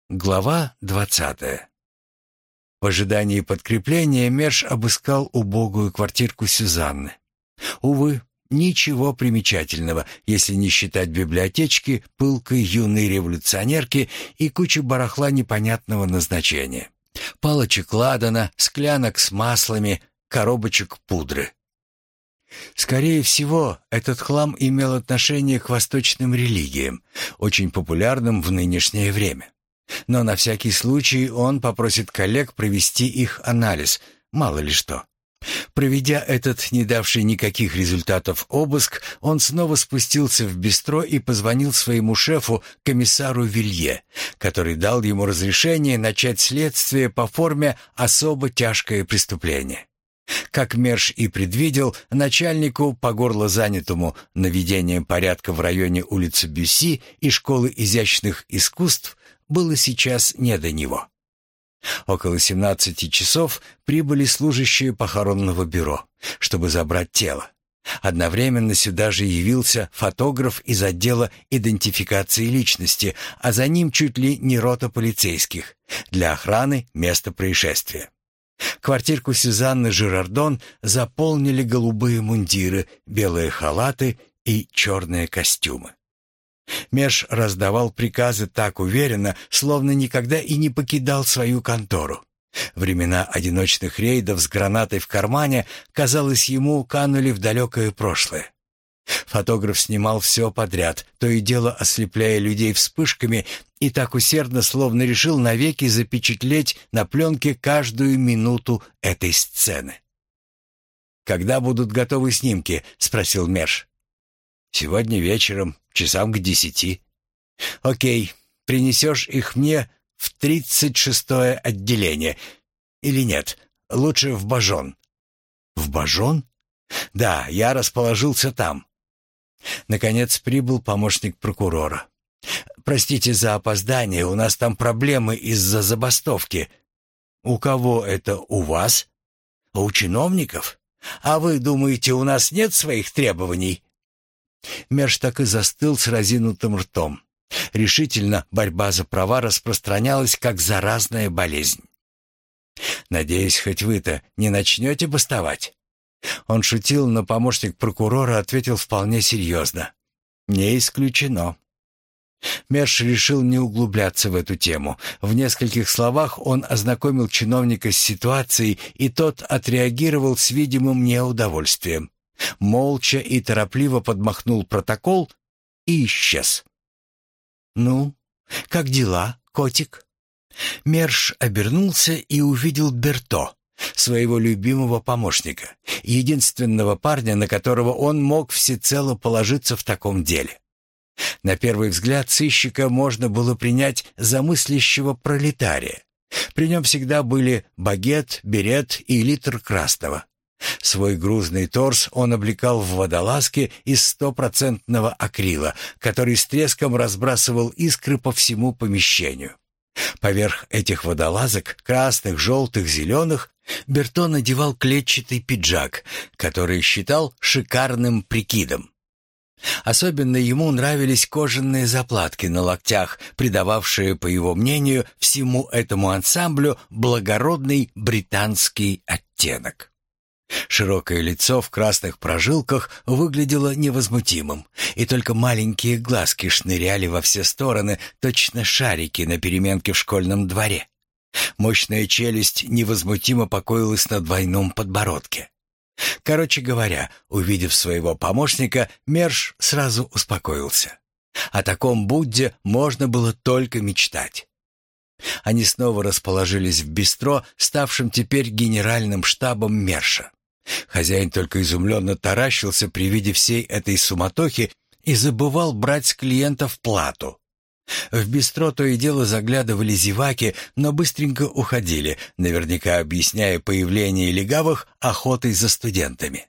Глава 20. В ожидании подкрепления Мерш обыскал убогую квартирку Сюзанны. Увы, ничего примечательного, если не считать библиотечки, пылкой юной революционерки и кучи барахла непонятного назначения. Палочек ладана, склянок с маслами, коробочек пудры. Скорее всего, этот хлам имел отношение к восточным религиям, очень популярным в нынешнее время. Но на всякий случай он попросит коллег провести их анализ, мало ли что. Проведя этот, не давший никаких результатов обыск, он снова спустился в бистро и позвонил своему шефу, комиссару Вилье, который дал ему разрешение начать следствие по форме «особо тяжкое преступление». Как Мерш и предвидел, начальнику, по горло занятому наведением порядка в районе улицы Бюсси и школы изящных искусств, было сейчас не до него. Около 17 часов прибыли служащие похоронного бюро, чтобы забрать тело. Одновременно сюда же явился фотограф из отдела идентификации личности, а за ним чуть ли не рота полицейских для охраны места происшествия. Квартирку Сюзанны Жирардон заполнили голубые мундиры, белые халаты и черные костюмы. Мерш раздавал приказы так уверенно, словно никогда и не покидал свою контору. Времена одиночных рейдов с гранатой в кармане, казалось, ему канули в далекое прошлое. Фотограф снимал все подряд, то и дело ослепляя людей вспышками, и так усердно, словно решил навеки запечатлеть на пленке каждую минуту этой сцены. «Когда будут готовы снимки?» — спросил Мерш. «Сегодня вечером, часам к 10. Окей, принесешь их мне в 36-е отделение. Или нет, лучше в Бажон». «В Бажон?» «Да, я расположился там». Наконец прибыл помощник прокурора. «Простите за опоздание, у нас там проблемы из-за забастовки». «У кого это, у вас?» «У чиновников? А вы думаете, у нас нет своих требований?» Мерш так и застыл с разинутым ртом. Решительно борьба за права распространялась как заразная болезнь. «Надеюсь, хоть вы-то не начнете бастовать?» Он шутил, но помощник прокурора ответил вполне серьезно. «Не исключено». Мерш решил не углубляться в эту тему. В нескольких словах он ознакомил чиновника с ситуацией, и тот отреагировал с видимым неудовольствием. Молча и торопливо подмахнул протокол и исчез. «Ну, как дела, котик?» Мерш обернулся и увидел Берто, своего любимого помощника, единственного парня, на которого он мог всецело положиться в таком деле. На первый взгляд сыщика можно было принять за мыслящего пролетария. При нем всегда были багет, берет и литр красного. Свой грузный торс он облекал в водолазки из 100% акрила, который с треском разбрасывал искры по всему помещению. Поверх этих водолазок, красных, желтых, зеленых, Берто надевал клетчатый пиджак, который считал шикарным прикидом. Особенно ему нравились кожаные заплатки на локтях, придававшие, по его мнению, всему этому ансамблю благородный британский оттенок. Широкое лицо в красных прожилках выглядело невозмутимым, и только маленькие глазки шныряли во все стороны, точно шарики на переменке в школьном дворе. Мощная челюсть невозмутимо покоилась на двойном подбородке. Короче говоря, увидев своего помощника, Мерш сразу успокоился. О таком Будде можно было только мечтать. Они снова расположились в бистро, ставшем теперь генеральным штабом Мерша. Хозяин только изумленно таращился при виде всей этой суматохи и забывал брать с клиентов плату. В бистро то и дело заглядывали зеваки, но быстренько уходили, наверняка объясняя появление легавых охотой за студентами.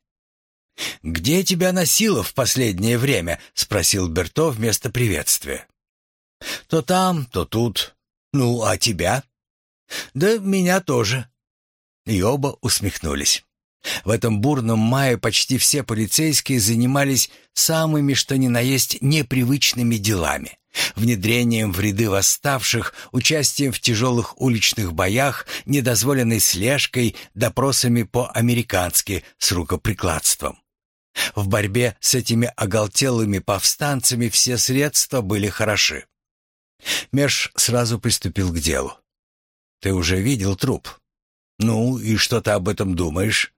«Где тебя носило в последнее время?» — спросил Берто вместо приветствия. «То там, то тут. Ну, а тебя?» «Да меня тоже». И оба усмехнулись. В этом бурном мае почти все полицейские занимались самыми что ни на есть непривычными делами. внедрением в ряды восставших, участием в тяжелых уличных боях, недозволенной слежкой, допросами по-американски с рукоприкладством. В борьбе с этими оголтелыми повстанцами все средства были хороши. Мерш сразу приступил к делу. «Ты уже видел труп? Ну, и что ты об этом думаешь?»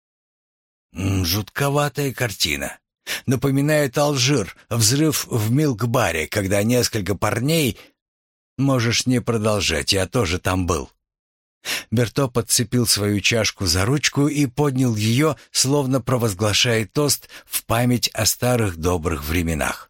«Жутковатая картина. Напоминает Алжир, взрыв в милк-баре, когда несколько парней...» «Можешь не продолжать, я тоже там был». Берто подцепил свою чашку за ручку и поднял ее, словно провозглашая тост в память о старых добрых временах.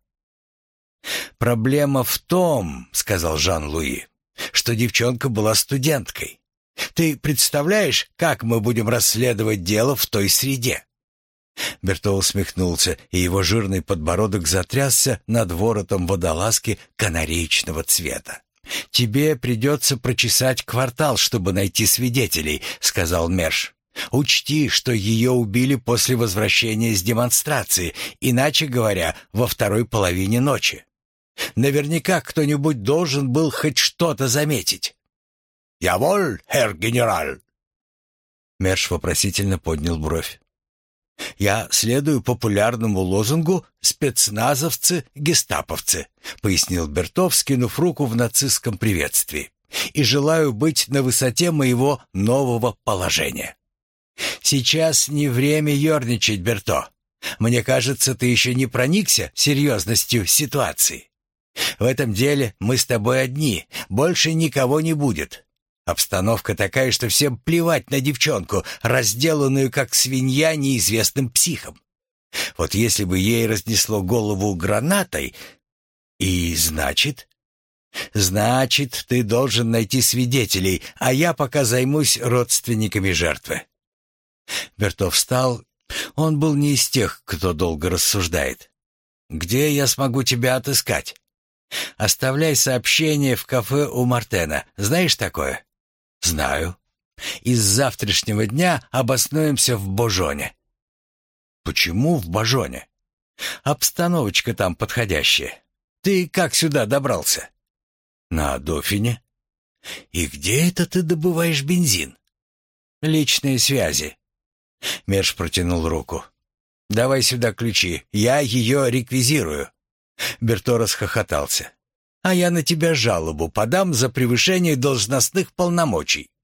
«Проблема в том, — сказал Жан-Луи, — что девчонка была студенткой. Ты представляешь, как мы будем расследовать дело в той среде?» Берто усмехнулся, и его жирный подбородок затрясся над воротом водолазки канареечного цвета. «Тебе придется прочесать квартал, чтобы найти свидетелей», — сказал Мерш. «Учти, что ее убили после возвращения с демонстрации, иначе говоря, во второй половине ночи. Наверняка кто-нибудь должен был хоть что-то заметить». «Яволь, херр генераль!» Мерш вопросительно поднял бровь. «Я следую популярному лозунгу «спецназовцы-гестаповцы», — пояснил Берто, вскинув руку в нацистском приветствии, «и желаю быть на высоте моего нового положения». «Сейчас не время ерничать, Берто. Мне кажется, ты еще не проникся серьезностью ситуации. В этом деле мы с тобой одни, больше никого не будет. Обстановка такая, что всем плевать на девчонку, разделанную как свинья неизвестным психом. Вот если бы ей разнесло голову гранатой... И значит? Значит, ты должен найти свидетелей, а я пока займусь родственниками жертвы». Берто встал. Он был не из тех, кто долго рассуждает. «Где я смогу тебя отыскать?» «Оставляй сообщение в кафе у Мартена. Знаешь такое?» «Знаю. И с завтрашнего дня обоснуемся в Божоне». «Почему в Божоне?» «Обстановочка там подходящая. Ты как сюда добрался?» «На Дофине». «И где это ты добываешь бензин?» «Личные связи». Мерш протянул руку. «Давай сюда ключи, я ее реквизирую». Берто расхохотался. «А я на тебя жалобу подам за превышение должностных полномочий».